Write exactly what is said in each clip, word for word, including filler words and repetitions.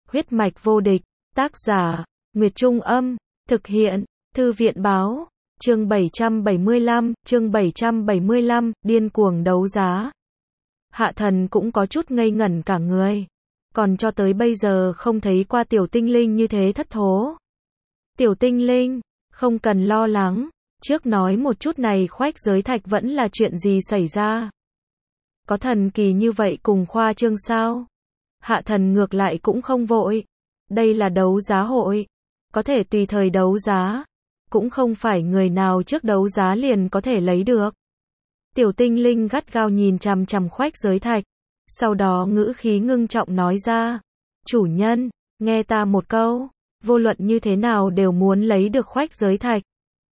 Huyết mạch vô địch, tác giả, Nguyệt Trung Âm, thực hiện, Thư viện Báo, chương bảy trăm bảy mươi lăm, chương bảy trăm bảy mươi lăm, điên cuồng đấu giá. Hạ Thần cũng có chút ngây ngẩn cả người, còn cho tới bây giờ không thấy qua tiểu tinh linh như thế thất thố. Tiểu tinh linh, không cần lo lắng, trước nói một chút này khoách giới thạch vẫn là chuyện gì xảy ra. Có thần kỳ như vậy cùng khoa trương sao? Hạ Thần ngược lại cũng không vội. Đây là đấu giá hội, có thể tùy thời đấu giá, cũng không phải người nào trước đấu giá liền có thể lấy được. Tiểu tinh linh gắt gao nhìn chằm chằm khoách giới thạch, sau đó ngữ khí ngưng trọng nói ra, chủ nhân, nghe ta một câu, vô luận như thế nào đều muốn lấy được khoách giới thạch.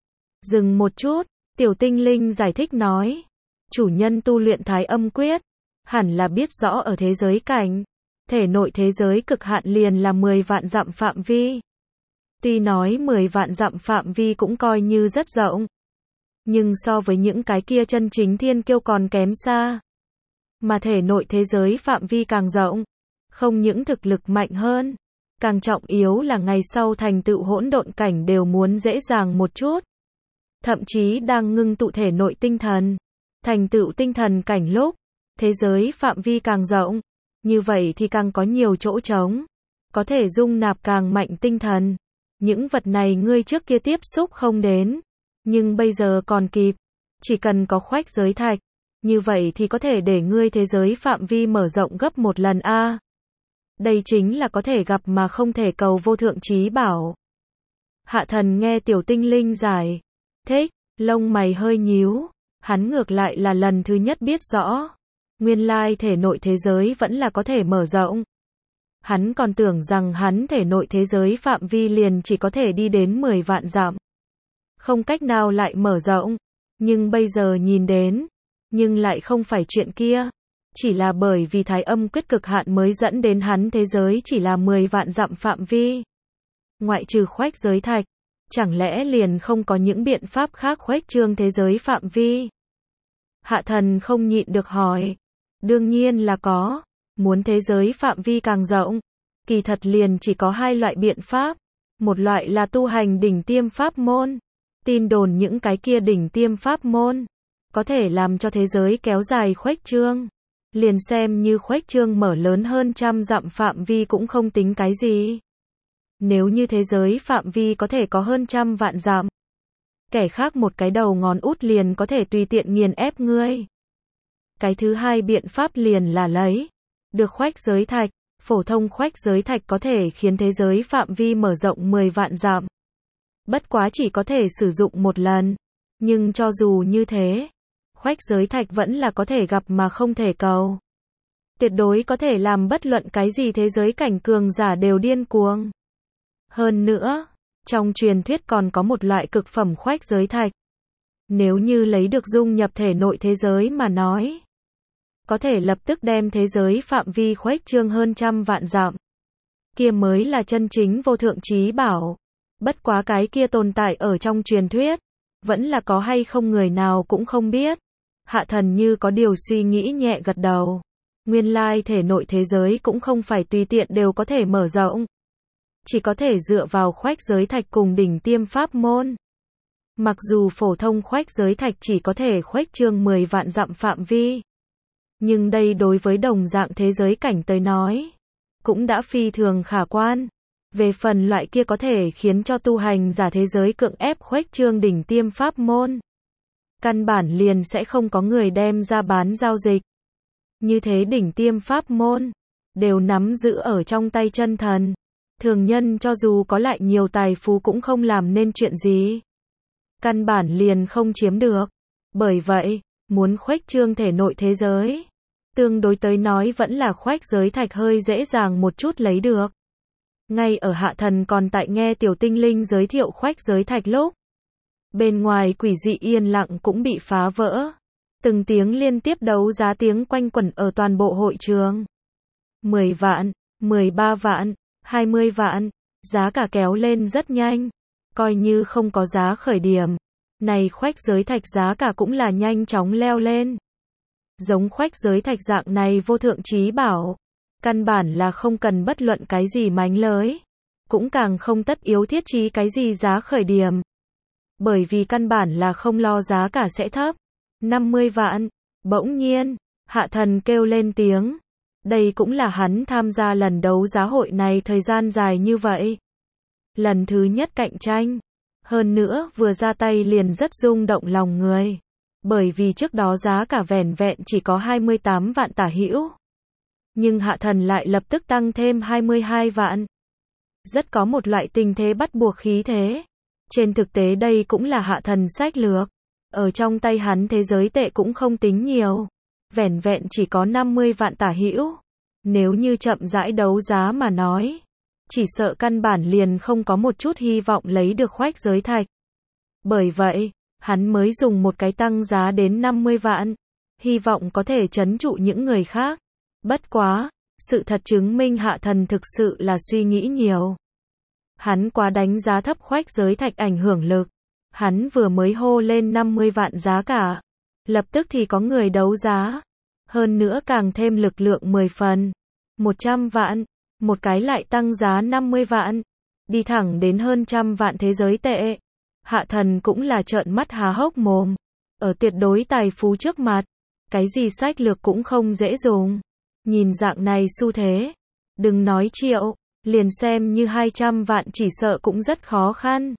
Dừng một chút, tiểu tinh linh giải thích nói, chủ nhân tu luyện thái âm quyết, hẳn là biết rõ ở thế giới cảnh, thể nội thế giới cực hạn liền là mười vạn dặm phạm vi. Tuy nói mười vạn dặm phạm vi cũng coi như rất rộng, nhưng so với những cái kia chân chính thiên kiêu còn kém xa. Mà thể nội thế giới phạm vi càng rộng, không những thực lực mạnh hơn, càng trọng yếu là ngày sau thành tựu hỗn độn cảnh đều muốn dễ dàng một chút. Thậm chí đang ngưng tụ thể nội tinh thần, thành tựu tinh thần cảnh lúc, thế giới phạm vi càng rộng, như vậy thì càng có nhiều chỗ trống, có thể dung nạp càng mạnh tinh thần. Những vật này ngươi trước kia tiếp xúc không đến, nhưng bây giờ còn kịp, chỉ cần có khoách giới thạch, như vậy thì có thể để ngươi thế giới phạm vi mở rộng gấp một lần a. Đây chính là có thể gặp mà không thể cầu vô thượng chí bảo. Hạ Thần nghe tiểu tinh linh giải thích, lông mày hơi nhíu, hắn ngược lại là lần thứ nhất biết rõ, nguyên lai thể nội thế giới vẫn là có thể mở rộng. Hắn còn tưởng rằng hắn thể nội thế giới phạm vi liền chỉ có thể đi đến mười vạn dặm, không cách nào lại mở rộng, nhưng bây giờ nhìn đến, nhưng lại không phải chuyện kia, chỉ là bởi vì thái âm quyết cực hạn mới dẫn đến hắn thế giới chỉ là mười vạn dặm phạm vi. Ngoại trừ khoách giới thạch, chẳng lẽ liền không có những biện pháp khác khuếch trương thế giới phạm vi? Hạ Thần không nhịn được hỏi, đương nhiên là có. Muốn thế giới phạm vi càng rộng, kỳ thật liền chỉ có hai loại biện pháp. Một loại là tu hành đỉnh tiêm pháp môn. Tin đồn những cái kia đỉnh tiêm pháp môn có thể làm cho thế giới kéo dài khuếch trương. Liền xem như khuếch trương mở lớn hơn trăm dặm phạm vi cũng không tính cái gì. Nếu như thế giới phạm vi có thể có hơn trăm vạn dặm, kẻ khác một cái đầu ngón út liền có thể tùy tiện nghiền ép ngươi. Cái thứ hai biện pháp liền là lấy được khoách giới thạch. Phổ thông khoách giới thạch có thể khiến thế giới phạm vi mở rộng mười vạn dặm. Bất quá chỉ có thể sử dụng một lần. Nhưng cho dù như thế, khoách giới thạch vẫn là có thể gặp mà không thể cầu. Tuyệt đối có thể làm bất luận cái gì thế giới cảnh cường giả đều điên cuồng. Hơn nữa, trong truyền thuyết còn có một loại cực phẩm khoách giới thạch. Nếu như lấy được dung nhập thể nội thế giới mà nói, có thể lập tức đem thế giới phạm vi khuếch trương hơn trăm vạn dặm. Kia mới là chân chính vô thượng chí bảo. Bất quá cái kia tồn tại ở trong truyền thuyết, vẫn là có hay không người nào cũng không biết. Hạ Thần như có điều suy nghĩ nhẹ gật đầu. Nguyên lai thể nội thế giới cũng không phải tùy tiện đều có thể mở rộng. Chỉ có thể dựa vào khoách giới thạch cùng đỉnh tiêm pháp môn. Mặc dù phổ thông khoách giới thạch chỉ có thể khuếch trương mười vạn dặm phạm vi, nhưng đây đối với đồng dạng thế giới cảnh tới nói, cũng đã phi thường khả quan. Về phần loại kia có thể khiến cho tu hành giả thế giới cưỡng ép khuếch trương đỉnh tiêm pháp môn, căn bản liền sẽ không có người đem ra bán giao dịch. Như thế đỉnh tiêm pháp môn, đều nắm giữ ở trong tay chân thần. Thường nhân cho dù có lại nhiều tài phú cũng không làm nên chuyện gì. Căn bản liền không chiếm được. Bởi vậy, muốn khuếch trương thể nội thế giới, tương đối tới nói vẫn là khoách giới thạch hơi dễ dàng một chút lấy được. Ngay ở Hạ Thần còn tại nghe tiểu tinh linh giới thiệu khoách giới thạch lúc, bên ngoài quỷ dị yên lặng cũng bị phá vỡ. Từng tiếng liên tiếp đấu giá tiếng quanh quẩn ở toàn bộ hội trường. mười vạn, mười ba vạn, hai mươi vạn, giá cả kéo lên rất nhanh. Coi như không có giá khởi điểm, này khoách giới thạch giá cả cũng là nhanh chóng leo lên. Giống khoách giới thạch dạng này vô thượng chí bảo, Căn bản là không cần bất luận cái gì mánh lới. Cũng càng không tất yếu thiết trí cái gì giá khởi điểm. Bởi vì căn bản là không lo giá cả sẽ thấp. năm mươi vạn. Bỗng nhiên, Hạ Thần kêu lên tiếng. Đây cũng là hắn tham gia lần đấu giá hội này thời gian dài như vậy. Lần thứ nhất cạnh tranh. Hơn nữa vừa ra tay liền rất rung động lòng người. Bởi vì trước đó giá cả vẻn vẹn chỉ có hai mươi tám vạn tả hữu. Nhưng Hạ Thần lại lập tức tăng thêm hai mươi hai vạn. Rất có một loại tình thế bắt buộc khí thế. Trên thực tế đây cũng là Hạ Thần sách lược. Ở trong tay hắn thế giới tệ cũng không tính nhiều. Vẻn vẹn chỉ có năm mươi vạn tả hữu. Nếu như chậm rãi đấu giá mà nói, chỉ sợ căn bản liền không có một chút hy vọng lấy được khoách giới thạch. Bởi vậy, hắn mới dùng một cái tăng giá đến năm mươi vạn, hy vọng có thể trấn trụ những người khác. Bất quá, sự thật chứng minh Hạ Thần thực sự là suy nghĩ nhiều. Hắn quá đánh giá thấp khoách giới thạch ảnh hưởng lực. Hắn vừa mới hô lên năm mươi vạn giá cả, lập tức thì có người đấu giá. Hơn nữa càng thêm lực lượng mười phần. một trăm vạn, một cái lại tăng giá năm mươi vạn, đi thẳng đến hơn trăm vạn thế giới tệ. Hạ Thần cũng là trợn mắt há hốc mồm. Ở tuyệt đối tài phú trước mặt, cái gì sách lược cũng không dễ dùng. Nhìn dạng này xu thế, đừng nói triệu, liền xem như hai trăm vạn chỉ sợ cũng rất khó khăn.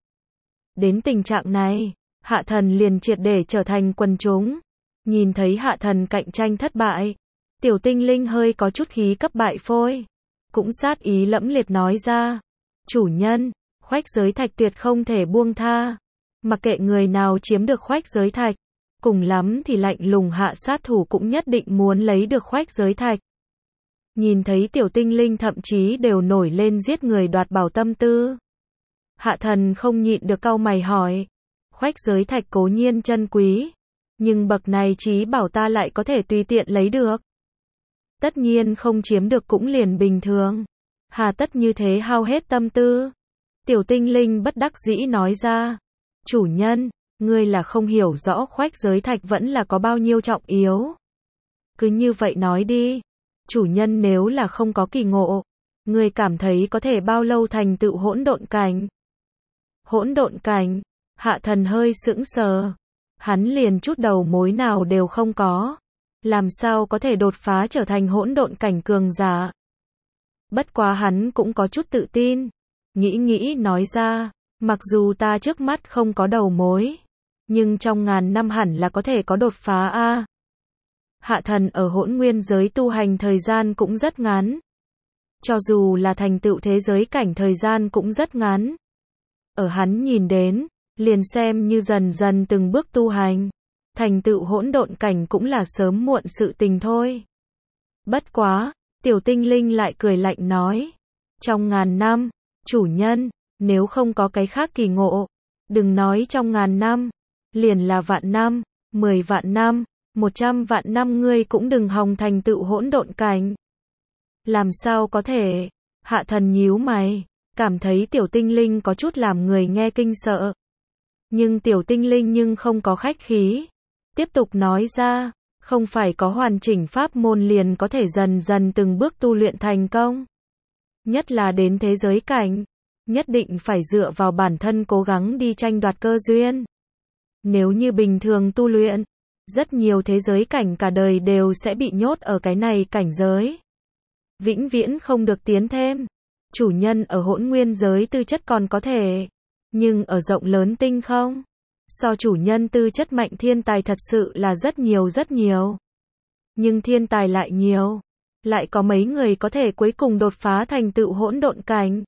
Đến tình trạng này, Hạ Thần liền triệt để trở thành quần chúng. Nhìn thấy Hạ Thần cạnh tranh thất bại, Tiểu Tinh Linh hơi có chút khí cấp bại phôi. Cũng sát ý lẫm liệt nói ra. Chủ nhân, khoách giới thạch tuyệt không thể buông tha. Mặc kệ người nào chiếm được khoách giới thạch, cùng lắm thì lạnh lùng hạ sát thủ cũng nhất định muốn lấy được khoách giới thạch. Nhìn thấy Tiểu Tinh Linh thậm chí đều nổi lên giết người đoạt bảo tâm tư. Hạ Thần không nhịn được cau mày hỏi. Khoách giới thạch cố nhiên chân quý, nhưng bậc này chí bảo ta lại có thể tùy tiện lấy được. Tất nhiên không chiếm được cũng liền bình thường. Hà tất như thế hao hết tâm tư. Tiểu Tinh Linh bất đắc dĩ nói ra. Chủ nhân, ngươi là không hiểu rõ khoách giới thạch vẫn là có bao nhiêu trọng yếu. Cứ như vậy nói đi. Chủ nhân nếu là không có kỳ ngộ, ngươi cảm thấy có thể bao lâu thành tựu hỗn độn cảnh? Hỗn độn cảnh? Hạ Thần hơi sững sờ. Hắn liền chút đầu mối nào đều không có. Làm sao có thể đột phá trở thành hỗn độn cảnh cường giả? Bất quá hắn cũng có chút tự tin. Nghĩ nghĩ nói ra, mặc dù ta trước mắt không có đầu mối, nhưng trong ngàn năm hẳn là có thể có đột phá a. Hạ Thần ở hỗn nguyên giới tu hành thời gian cũng rất ngắn. Cho dù là thành tựu thế giới cảnh thời gian cũng rất ngắn. Ở hắn nhìn đến, liền xem như dần dần từng bước tu hành, thành tựu hỗn độn cảnh cũng là sớm muộn sự tình thôi. Bất quá, Tiểu Tinh Linh lại cười lạnh nói. Trong ngàn năm, chủ nhân, nếu không có cái khác kỳ ngộ, đừng nói trong ngàn năm, liền là vạn năm, mười vạn năm, một trăm vạn năm ngươi cũng đừng hòng thành tựu hỗn độn cảnh. Làm sao có thể? Hạ Thần nhíu mày, cảm thấy Tiểu Tinh Linh có chút làm người nghe kinh sợ. Nhưng Tiểu Tinh Linh nhưng không có khách khí. Tiếp tục nói ra, không phải có hoàn chỉnh pháp môn liền có thể dần dần từng bước tu luyện thành công. Nhất là đến thế giới cảnh, nhất định phải dựa vào bản thân cố gắng đi tranh đoạt cơ duyên. Nếu như bình thường tu luyện, rất nhiều thế giới cảnh cả đời đều sẽ bị nhốt ở cái này cảnh giới. Vĩnh viễn không được tiến thêm. Chủ nhân ở hỗn nguyên giới tư chất còn có thể, nhưng ở rộng lớn tinh không, so chủ nhân tư chất mạnh thiên tài thật sự là rất nhiều rất nhiều. Nhưng thiên tài lại nhiều, lại có mấy người có thể cuối cùng đột phá thành tựu hỗn độn cảnh.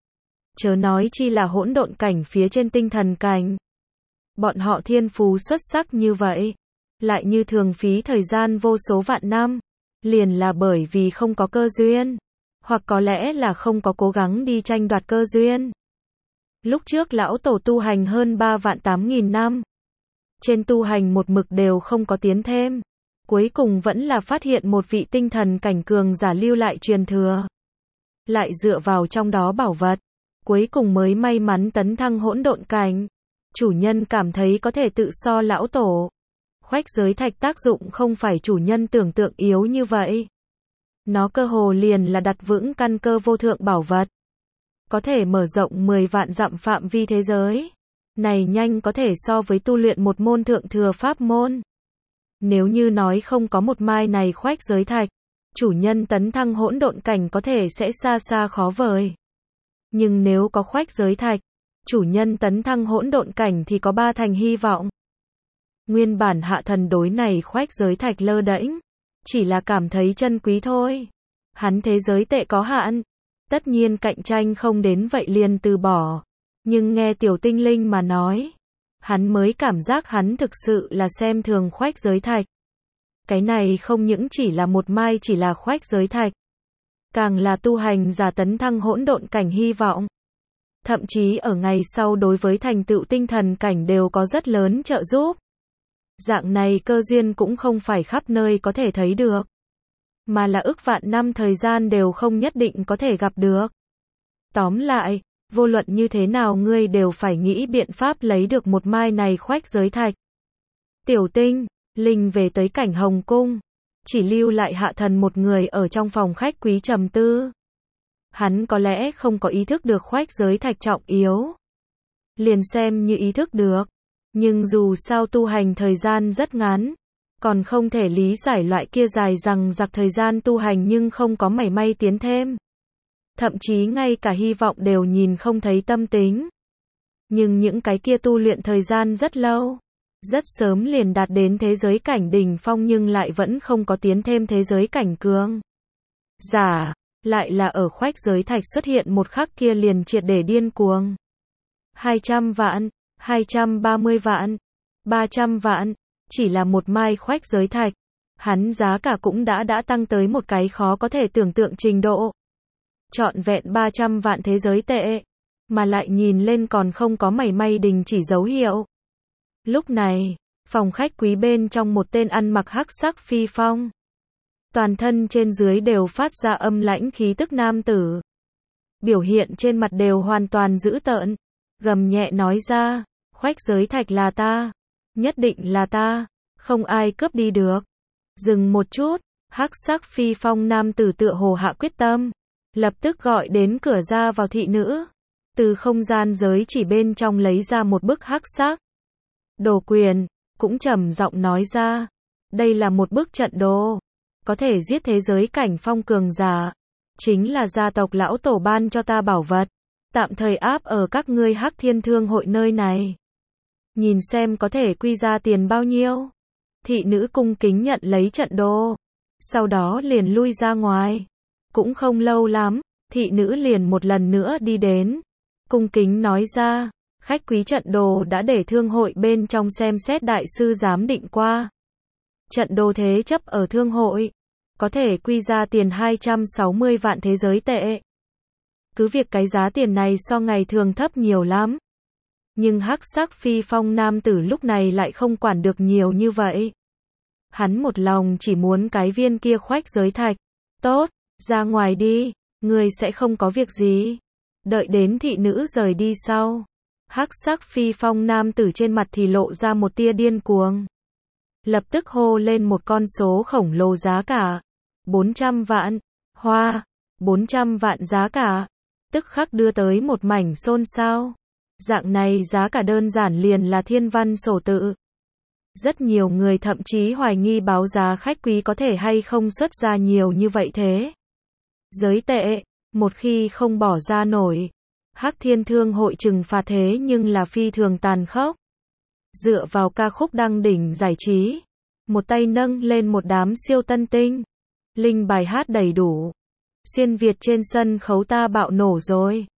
Chớ nói chi là hỗn độn cảnh phía trên tinh thần cảnh. Bọn họ thiên phú xuất sắc như vậy, lại như thường phí thời gian vô số vạn năm, liền là bởi vì không có cơ duyên, hoặc có lẽ là không có cố gắng đi tranh đoạt cơ duyên. Lúc trước lão tổ tu hành hơn ba vạn tám nghìn năm, trên tu hành một mực đều không có tiến thêm, cuối cùng vẫn là phát hiện một vị tinh thần cảnh cường giả lưu lại truyền thừa, lại dựa vào trong đó bảo vật, cuối cùng mới may mắn tấn thăng hỗn độn cảnh. Chủ nhân cảm thấy có thể tự so lão tổ. Khoách giới thạch tác dụng không phải chủ nhân tưởng tượng yếu như vậy. Nó cơ hồ liền là đặt vững căn cơ vô thượng bảo vật. Có thể mở rộng mười vạn dặm phạm vi thế giới. Này nhanh có thể so với tu luyện một môn thượng thừa pháp môn. Nếu như nói không có một mai này khoách giới thạch, chủ nhân tấn thăng hỗn độn cảnh có thể sẽ xa xa khó vời. Nhưng nếu có khoách giới thạch, chủ nhân tấn thăng hỗn độn cảnh thì có ba thành hy vọng. Nguyên bản Hạ Thần đối này khoách giới thạch lơ đễnh, chỉ là cảm thấy chân quý thôi. Hắn thế giới tệ có hạn, tất nhiên cạnh tranh không đến vậy liền từ bỏ. Nhưng nghe tiểu tinh linh mà nói, hắn mới cảm giác hắn thực sự là xem thường khoách giới thạch. Cái này không những chỉ là một mai chỉ là khoách giới thạch, càng là tu hành giả tấn thăng hỗn độn cảnh hy vọng. Thậm chí ở ngày sau đối với thành tựu tinh thần cảnh đều có rất lớn trợ giúp. Dạng này cơ duyên cũng không phải khắp nơi có thể thấy được, mà là ức vạn năm thời gian đều không nhất định có thể gặp được. Tóm lại, vô luận như thế nào ngươi đều phải nghĩ biện pháp lấy được một mai này khoách giới thạch. Tiểu tinh linh về tới cảnh Hồng Cung, chỉ lưu lại Hạ Thần một người ở trong phòng khách quý trầm tư. Hắn có lẽ không có ý thức được khoách giới thạch trọng yếu. Liền xem như ý thức được, nhưng dù sao tu hành thời gian rất ngắn, còn không thể lý giải loại kia dài rằng giặc thời gian tu hành nhưng không có mảy may tiến thêm. Thậm chí ngay cả hy vọng đều nhìn không thấy tâm tính. Nhưng những cái kia tu luyện thời gian rất lâu, rất sớm liền đạt đến thế giới cảnh đỉnh phong nhưng lại vẫn không có tiến thêm thế giới cảnh cường giả, lại là ở khoách giới thạch xuất hiện một khắc kia liền triệt để điên cuồng. hai trăm vạn, hai trăm ba mươi vạn, ba trăm vạn, chỉ là một mai khoách giới thạch, hắn giá cả cũng đã đã tăng tới một cái khó có thể tưởng tượng trình độ. Trọn vẹn ba trăm vạn thế giới tệ, mà lại nhìn lên còn không có mảy may đình chỉ dấu hiệu. Lúc này, phòng khách quý bên trong một tên ăn mặc hắc sắc phi phong, toàn thân trên dưới đều phát ra âm lãnh khí tức nam tử. Biểu hiện trên mặt đều hoàn toàn dữ tợn, gầm nhẹ nói ra, khoách giới thạch là ta, nhất định là ta, không ai cướp đi được. Dừng một chút, hắc sắc phi phong nam tử tựa hồ hạ quyết tâm, lập tức gọi đến cửa ra vào thị nữ, từ không gian giới chỉ bên trong lấy ra một bức hắc sắc đồ quyền, cũng trầm giọng nói ra, đây là một bức trận đồ, có thể giết thế giới cảnh phong cường giả, chính là gia tộc lão tổ ban cho ta bảo vật, tạm thời áp ở các ngươi Hắc Thiên Thương hội nơi này. Nhìn xem có thể quy ra tiền bao nhiêu. Thị nữ cung kính nhận lấy trận đồ, sau đó liền lui ra ngoài. Cũng không lâu lắm, thị nữ liền một lần nữa đi đến, cung kính nói ra, khách quý trận đồ đã để thương hội bên trong xem xét đại sư giám định qua. Trận đồ thế chấp ở thương hội, có thể quy ra tiền hai trăm sáu mươi vạn thế giới tệ. Cứ việc cái giá tiền này so ngày thường thấp nhiều lắm. Nhưng hắc sắc phi phong nam tử lúc này lại không quản được nhiều như vậy. Hắn một lòng chỉ muốn cái viên kia khoách giới thạch. Tốt, ra ngoài đi, người sẽ không có việc gì. Đợi đến thị nữ rời đi sau. Hắc sắc phi phong nam tử trên mặt thì lộ ra một tia điên cuồng. Lập tức hô lên một con số khổng lồ giá cả. bốn trăm vạn, hoa, bốn trăm vạn giá cả. Tức khắc đưa tới một mảnh xôn xao. Dạng này giá cả đơn giản liền là thiên văn sổ tự. Rất nhiều người thậm chí hoài nghi báo giá khách quý có thể hay không xuất ra nhiều như vậy thế. Giới tệ, một khi không bỏ ra nổi, Hắc Thiên Thương hội trừng phạt thế nhưng là phi thường tàn khốc. Dựa vào ca khúc đăng đỉnh giải trí, một tay nâng lên một đám siêu tân tinh, linh bài hát đầy đủ. Xuyên Việt trên sân khấu ta bạo nổ rồi.